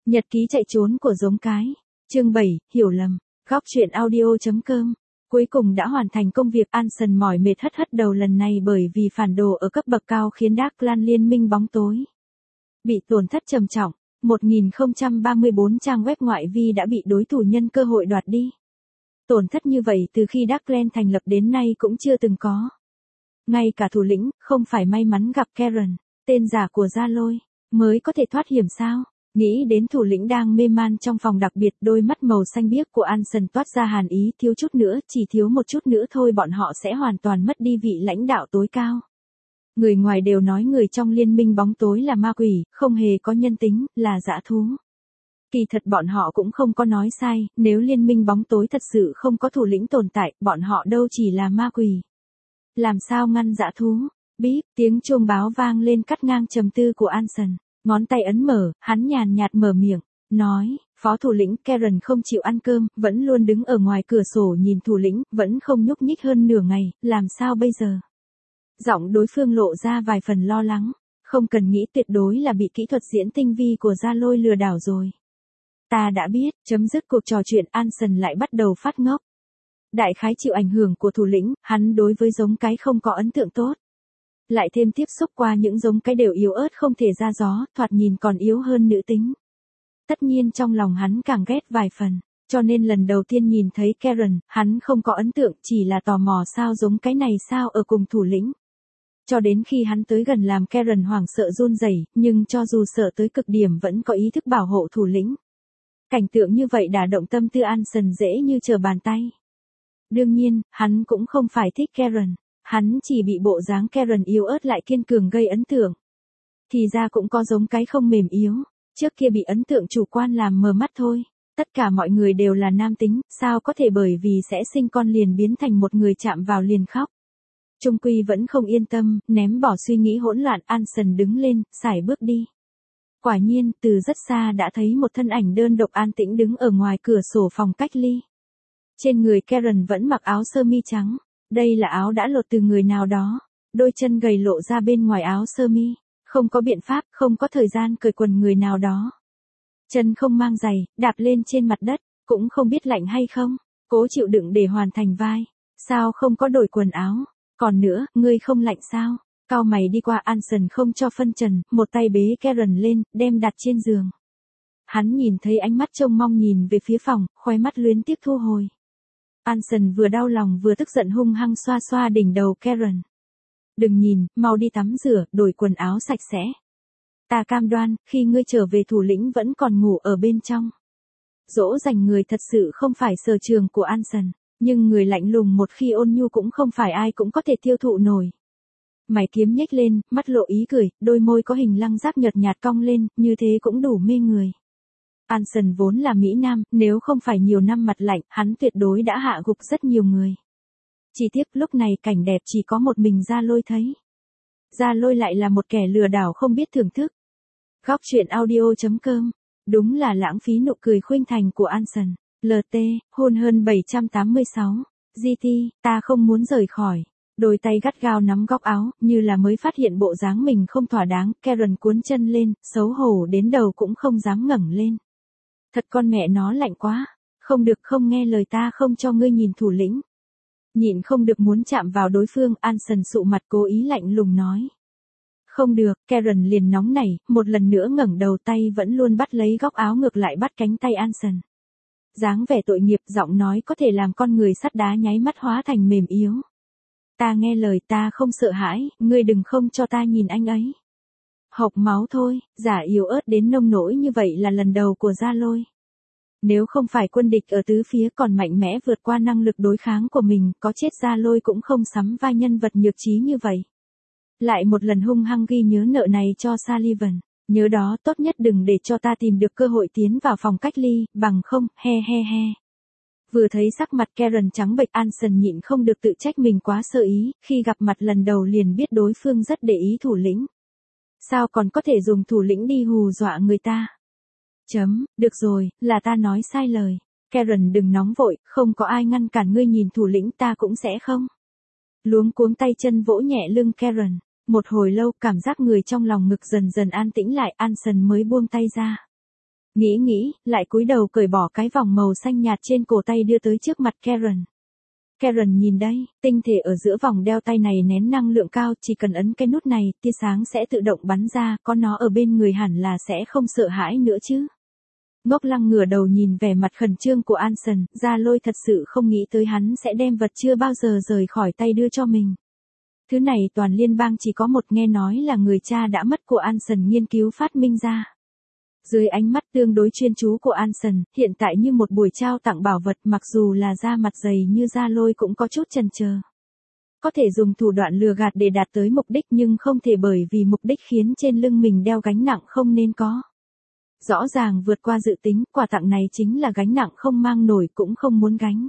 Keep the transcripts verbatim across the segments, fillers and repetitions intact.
Nhật ký chạy trốn của giống cái. Chương bảy, hiểu lầm. Góc truyện audio.com. Cuối cùng đã hoàn thành công việc. Anson mỏi mệt hất hất đầu lần này bởi vì phản đồ ở cấp bậc cao khiến Darkland liên minh bóng tối bị tổn thất trầm trọng. một nghìn không trăm ba mươi bốn trang web ngoại vi đã bị đối thủ nhân cơ hội đoạt đi. Tổn thất như vậy từ khi Darkland thành lập đến nay cũng chưa từng có. Ngay cả thủ lĩnh, không phải may mắn gặp Karen, tên giả của Gia Lôi, mới có thể thoát hiểm sao? Nghĩ đến thủ lĩnh đang mê man trong phòng đặc biệt, đôi mắt màu xanh biếc của Anson toát ra hàn ý, thiếu chút nữa, chỉ thiếu một chút nữa thôi bọn họ sẽ hoàn toàn mất đi vị lãnh đạo tối cao. Người ngoài đều nói người trong liên minh bóng tối là ma quỷ, không hề có nhân tính, là dã thú. Kỳ thật bọn họ cũng không có nói sai, nếu liên minh bóng tối thật sự không có thủ lĩnh tồn tại, bọn họ đâu chỉ là ma quỷ. Làm sao ngăn dã thú? Bíp, tiếng chuông báo vang lên cắt ngang trầm tư của Anson. Ngón tay ấn mở, hắn nhàn nhạt mở miệng, nói, phó thủ lĩnh Karen không chịu ăn cơm, vẫn luôn đứng ở ngoài cửa sổ nhìn thủ lĩnh, vẫn không nhúc nhích hơn nửa ngày, làm sao bây giờ? Giọng đối phương lộ ra vài phần lo lắng, không cần nghĩ, tuyệt đối là bị kỹ thuật diễn tinh vi của Gia Lôi lừa đảo rồi. Ta đã biết. Chấm dứt cuộc trò chuyện, Anson lại bắt đầu phát ngốc. Đại khái chịu ảnh hưởng của thủ lĩnh, hắn đối với giống cái không có ấn tượng tốt. Lại thêm tiếp xúc qua những giống cái đều yếu ớt không thể ra gió, thoạt nhìn còn yếu hơn nữ tính. Tất nhiên trong lòng hắn càng ghét vài phần, cho nên lần đầu tiên nhìn thấy Karen, hắn không có ấn tượng, chỉ là tò mò sao giống cái này sao ở cùng thủ lĩnh. Cho đến khi hắn tới gần làm Karen hoảng sợ run rẩy, nhưng cho dù sợ tới cực điểm vẫn có ý thức bảo hộ thủ lĩnh. Cảnh tượng như vậy đả động tâm tư Anson dễ như trở bàn tay. Đương nhiên, hắn cũng không phải thích Karen. Hắn chỉ bị bộ dáng Karen yếu ớt lại kiên cường gây ấn tượng. Thì ra cũng có giống cái không mềm yếu, trước kia bị ấn tượng chủ quan làm mờ mắt thôi. Tất cả mọi người đều là nam tính, sao có thể bởi vì sẽ sinh con liền biến thành một người chạm vào liền khóc. Trung quy vẫn không yên tâm, ném bỏ suy nghĩ hỗn loạn, Anson đứng lên, sải bước đi. Quả nhiên, từ rất xa đã thấy một thân ảnh đơn độc an tĩnh đứng ở ngoài cửa sổ phòng cách ly. Trên người Karen vẫn mặc áo sơ mi trắng. Đây là áo đã lột từ người nào đó, đôi chân gầy lộ ra bên ngoài áo sơ mi, không có biện pháp, không có thời gian cởi quần người nào đó. Chân không mang giày, đạp lên trên mặt đất, cũng không biết lạnh hay không, cố chịu đựng để hoàn thành vai. Sao không có đổi quần áo? Còn nữa, ngươi không lạnh sao? Cao mày đi qua, Anson không cho phân trần, một tay bế Karen lên, đem đặt trên giường. Hắn nhìn thấy ánh mắt trông mong nhìn về phía phòng, khóe mắt luyến tiếc thu hồi. Anson vừa đau lòng vừa tức giận hung hăng xoa xoa đỉnh đầu Karen. Đừng nhìn, mau đi tắm rửa, đổi quần áo sạch sẽ. Ta cam đoan, khi ngươi trở về thủ lĩnh vẫn còn ngủ ở bên trong. Dỗ dành người thật sự không phải sở trường của Anson, nhưng người lạnh lùng một khi ôn nhu cũng không phải ai cũng có thể tiêu thụ nổi. Mày kiếm nhếch lên, mắt lộ ý cười, đôi môi có hình lăng giáp nhợt nhạt cong lên, như thế cũng đủ mê người. Anson vốn là Mỹ Nam, nếu không phải nhiều năm mặt lạnh, hắn tuyệt đối đã hạ gục rất nhiều người. Chỉ tiếc lúc này cảnh đẹp chỉ có một mình Gia Lôi thấy. Gia Lôi lại là một kẻ lừa đảo không biết thưởng thức. Góc truyện audio.com. Đúng là lãng phí nụ cười khuynh thành của Anson. lờ tê, hôn hơn bảy trăm tám mươi sáu. giê tê, ta không muốn rời khỏi. Đôi tay gắt gao nắm góc áo, như là mới phát hiện bộ dáng mình không thỏa đáng, Karen cuốn chân lên, xấu hổ đến đầu cũng không dám ngẩng lên. Thật con mẹ nó lạnh quá, không được, không nghe lời ta không cho ngươi nhìn thủ lĩnh. Nhịn không được muốn chạm vào đối phương, Anson sụ mặt cố ý lạnh lùng nói. Không được, Karen liền nóng nảy, một lần nữa ngẩng đầu, tay vẫn luôn bắt lấy góc áo ngược lại bắt cánh tay Anson. Dáng vẻ tội nghiệp, giọng nói có thể làm con người sắt đá nháy mắt hóa thành mềm yếu. Ta nghe lời, ta không sợ hãi, ngươi đừng không cho ta nhìn anh ấy. Hộc máu thôi, giả yếu ớt đến nông nỗi như vậy là lần đầu của Gia Lôi. Nếu không phải quân địch ở tứ phía còn mạnh mẽ vượt qua năng lực đối kháng của mình, có chết Gia Lôi cũng không sắm vai nhân vật nhược trí như vậy. Lại một lần hung hăng ghi nhớ nợ này cho Sullivan. Nhớ đó, tốt nhất đừng để cho ta tìm được cơ hội tiến vào phòng cách ly, bằng không, he he he. Vừa thấy sắc mặt Karen trắng bệch, Anson nhịn không được tự trách mình quá sơ ý, khi gặp mặt lần đầu liền biết đối phương rất để ý thủ lĩnh. Sao còn có thể dùng thủ lĩnh đi hù dọa người ta? Chấm, được rồi, là ta nói sai lời. Karen đừng nóng vội, không có ai ngăn cản ngươi nhìn thủ lĩnh, ta cũng sẽ không. Luống cuống tay chân vỗ nhẹ lưng Karen. Một hồi lâu cảm giác người trong lòng ngực dần dần an tĩnh lại, Anson mới buông tay ra. Nghĩ nghĩ, lại cúi đầu cởi bỏ cái vòng màu xanh nhạt trên cổ tay đưa tới trước mặt Karen. Karen nhìn đây, tinh thể ở giữa vòng đeo tay này nén năng lượng cao, chỉ cần ấn cái nút này, tia sáng sẽ tự động bắn ra, có nó ở bên người hẳn là sẽ không sợ hãi nữa chứ. Ngốc Lăng ngửa đầu nhìn vẻ mặt khẩn trương của Anson, Gia Lôi thật sự không nghĩ tới hắn sẽ đem vật chưa bao giờ rời khỏi tay đưa cho mình. Thứ này toàn liên bang chỉ có một, nghe nói là người cha đã mất của Anson nghiên cứu phát minh ra. Dưới ánh mắt tương đối chuyên chú của Anson, hiện tại như một buổi trao tặng bảo vật, mặc dù là da mặt dày như Gia Lôi cũng có chút chần chờ. Có thể dùng thủ đoạn lừa gạt để đạt tới mục đích nhưng không thể bởi vì mục đích khiến trên lưng mình đeo gánh nặng không nên có. Rõ ràng vượt qua dự tính, quà tặng này chính là gánh nặng không mang nổi cũng không muốn gánh.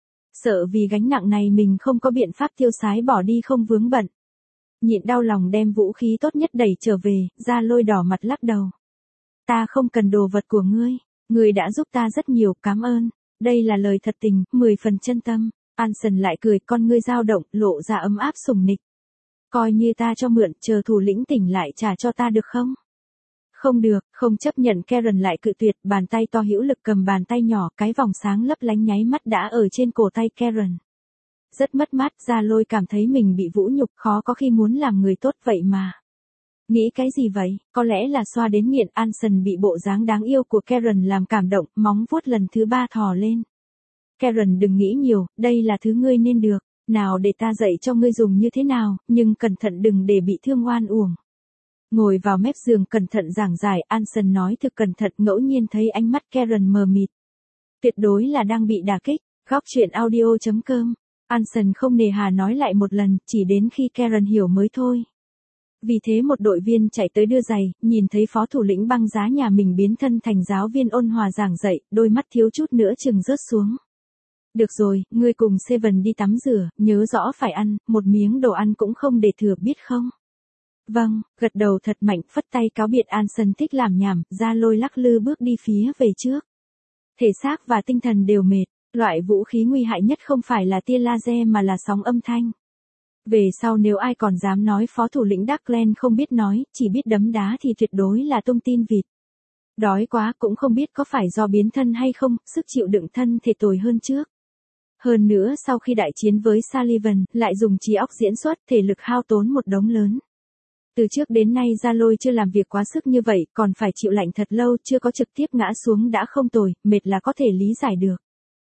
Sợ vì gánh nặng này mình không có biện pháp tiêu xái bỏ đi không vướng bận. Nhịn đau lòng đem vũ khí tốt nhất đẩy trở về, Gia Lôi đỏ mặt lắc đầu. Ta không cần đồ vật của ngươi, ngươi đã giúp ta rất nhiều, cảm ơn. Đây là lời thật tình, mười phần chân tâm. Anson lại cười, con ngươi dao động, lộ ra ấm áp sủng nịch. Coi như ta cho mượn, chờ thủ lĩnh tỉnh lại trả cho ta được không? Không được, không chấp nhận. Karen lại cự tuyệt, bàn tay to hữu lực cầm bàn tay nhỏ, cái vòng sáng lấp lánh nháy mắt đã ở trên cổ tay Karen. Rất mất mát, Gia Lôi cảm thấy mình bị vũ nhục, khó có khi muốn làm người tốt vậy mà. Nghĩ cái gì vậy, có lẽ là xoa đến nghiện. Anson bị bộ dáng đáng yêu của Karen làm cảm động, móng vuốt lần thứ ba thò lên. Karen đừng nghĩ nhiều, đây là thứ ngươi nên được, nào để ta dạy cho ngươi dùng như thế nào, nhưng cẩn thận đừng để bị thương oan uổng. Ngồi vào mép giường cẩn thận giảng giải, Anson nói thực cẩn thận, ngẫu nhiên thấy ánh mắt Karen mờ mịt. Tuyệt đối là đang bị đả kích. Góc truyện audio chấm com. Anson không nề hà nói lại một lần, chỉ đến khi Karen hiểu mới thôi. Vì thế một đội viên chạy tới đưa giày, nhìn thấy phó thủ lĩnh băng giá nhà mình biến thân thành giáo viên ôn hòa giảng dạy, đôi mắt thiếu chút nữa chừng rớt xuống. Được rồi, ngươi cùng Seven đi tắm rửa, nhớ rõ phải ăn, một miếng đồ ăn cũng không để thừa biết không? Vâng, gật đầu thật mạnh, phất tay cáo biệt. Anson thích làm nhảm, Gia Lôi lắc lư bước đi phía về trước. Thể xác và tinh thần đều mệt, loại vũ khí nguy hại nhất không phải là tia laser mà là sóng âm thanh. Về sau nếu ai còn dám nói phó thủ lĩnh Darkland không biết nói, chỉ biết đấm đá thì tuyệt đối là tung tin vịt. Đói quá cũng không biết có phải do biến thân hay không, sức chịu đựng thân thể tồi hơn trước. Hơn nữa sau khi đại chiến với Sullivan, lại dùng trí óc diễn xuất, thể lực hao tốn một đống lớn. Từ trước đến nay Gia Lôi chưa làm việc quá sức như vậy, còn phải chịu lạnh thật lâu, chưa có trực tiếp ngã xuống đã không tồi, mệt là có thể lý giải được.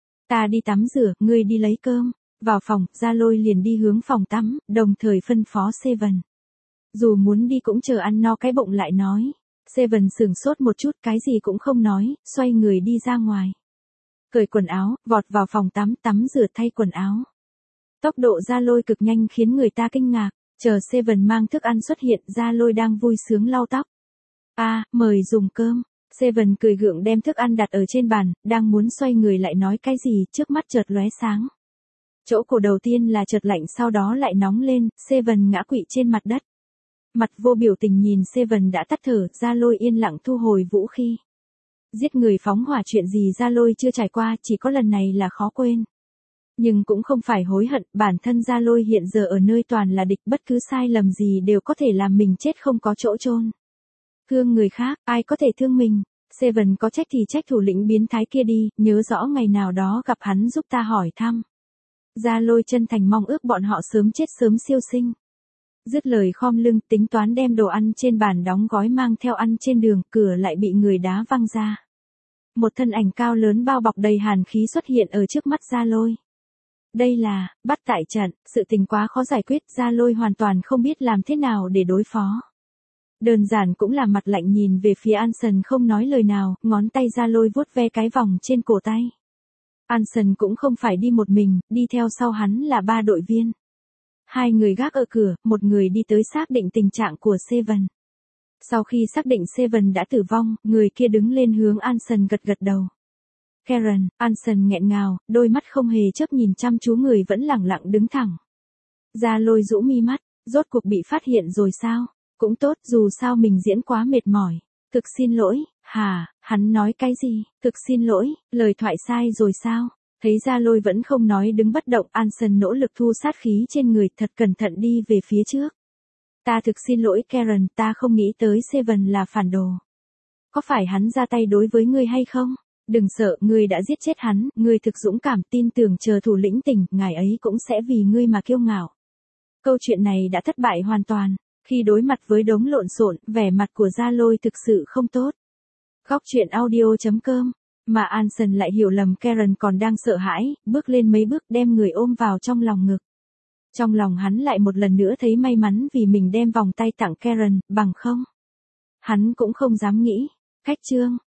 Ta đi tắm rửa, ngươi đi lấy cơm. Vào phòng, Gia Lôi liền đi hướng phòng tắm, đồng thời phân phó Seven. Dù muốn đi cũng chờ ăn no cái bụng lại nói. Seven sửng sốt một chút, cái gì cũng không nói, xoay người đi ra ngoài. Cởi quần áo, vọt vào phòng tắm, tắm rửa thay quần áo. Tốc độ Gia Lôi cực nhanh khiến người ta kinh ngạc. Chờ Seven mang thức ăn xuất hiện, Gia Lôi đang vui sướng lau tóc. A, à, mời dùng cơm. Seven cười gượng đem thức ăn đặt ở trên bàn, đang muốn xoay người lại nói cái gì, trước mắt chợt lóe sáng. Chỗ cổ đầu tiên là chợt lạnh sau đó lại nóng lên, Seven ngã quỵ trên mặt đất. Mặt vô biểu tình nhìn Seven đã tắt thở, Gia Lôi yên lặng thu hồi vũ khí. Giết người phóng hỏa chuyện gì Gia Lôi chưa trải qua, chỉ có lần này là khó quên. Nhưng cũng không phải hối hận, bản thân Gia Lôi hiện giờ ở nơi toàn là địch, bất cứ sai lầm gì đều có thể làm mình chết không có chỗ chôn. Thương người khác, ai có thể thương mình. Seven có trách thì trách thủ lĩnh biến thái kia đi, nhớ rõ ngày nào đó gặp hắn giúp ta hỏi thăm. Gia Lôi chân thành mong ước bọn họ sớm chết sớm siêu sinh. Dứt lời khom lưng, tính toán đem đồ ăn trên bàn đóng gói mang theo ăn trên đường, cửa lại bị người đá văng ra. Một thân ảnh cao lớn bao bọc đầy hàn khí xuất hiện ở trước mắt Gia Lôi. Đây là, bắt tại trận, sự tình quá khó giải quyết, Gia Lôi hoàn toàn không biết làm thế nào để đối phó. Đơn giản cũng là mặt lạnh nhìn về phía Anson không nói lời nào, ngón tay Gia Lôi vuốt ve cái vòng trên cổ tay. Anson cũng không phải đi một mình, đi theo sau hắn là ba đội viên. Hai người gác ở cửa, một người đi tới xác định tình trạng của Seven. Sau khi xác định Seven đã tử vong, người kia đứng lên hướng Anson gật gật đầu. Karen, Anson nghẹn ngào, đôi mắt không hề chớp nhìn chăm chú người vẫn lẳng lặng đứng thẳng. Gia Lôi rũ mi mắt, rốt cuộc bị phát hiện rồi sao? Cũng tốt, dù sao mình diễn quá mệt mỏi. Thực xin lỗi, hả, hắn nói cái gì? Thực xin lỗi, lời thoại sai rồi sao? Thấy Gia Lôi vẫn không nói đứng bất động, Anson nỗ lực thu sát khí trên người, thật cẩn thận đi về phía trước. Ta thực xin lỗi Karen, ta không nghĩ tới Seven là phản đồ. Có phải hắn ra tay đối với ngươi hay không? Đừng sợ, ngươi đã giết chết hắn, ngươi thực dũng cảm, tin tưởng chờ thủ lĩnh tỉnh, ngài ấy cũng sẽ vì ngươi mà kiêu ngạo. Câu chuyện này đã thất bại hoàn toàn. Khi đối mặt với đống lộn xộn, vẻ mặt của Gia Lôi thực sự không tốt. Góc truyện audio chấm com. Mà Anson lại hiểu lầm Karen còn đang sợ hãi, bước lên mấy bước đem người ôm vào trong lòng ngực. Trong lòng hắn lại một lần nữa thấy may mắn vì mình đem vòng tay tặng Karen, bằng không hắn cũng không dám nghĩ. Cách chương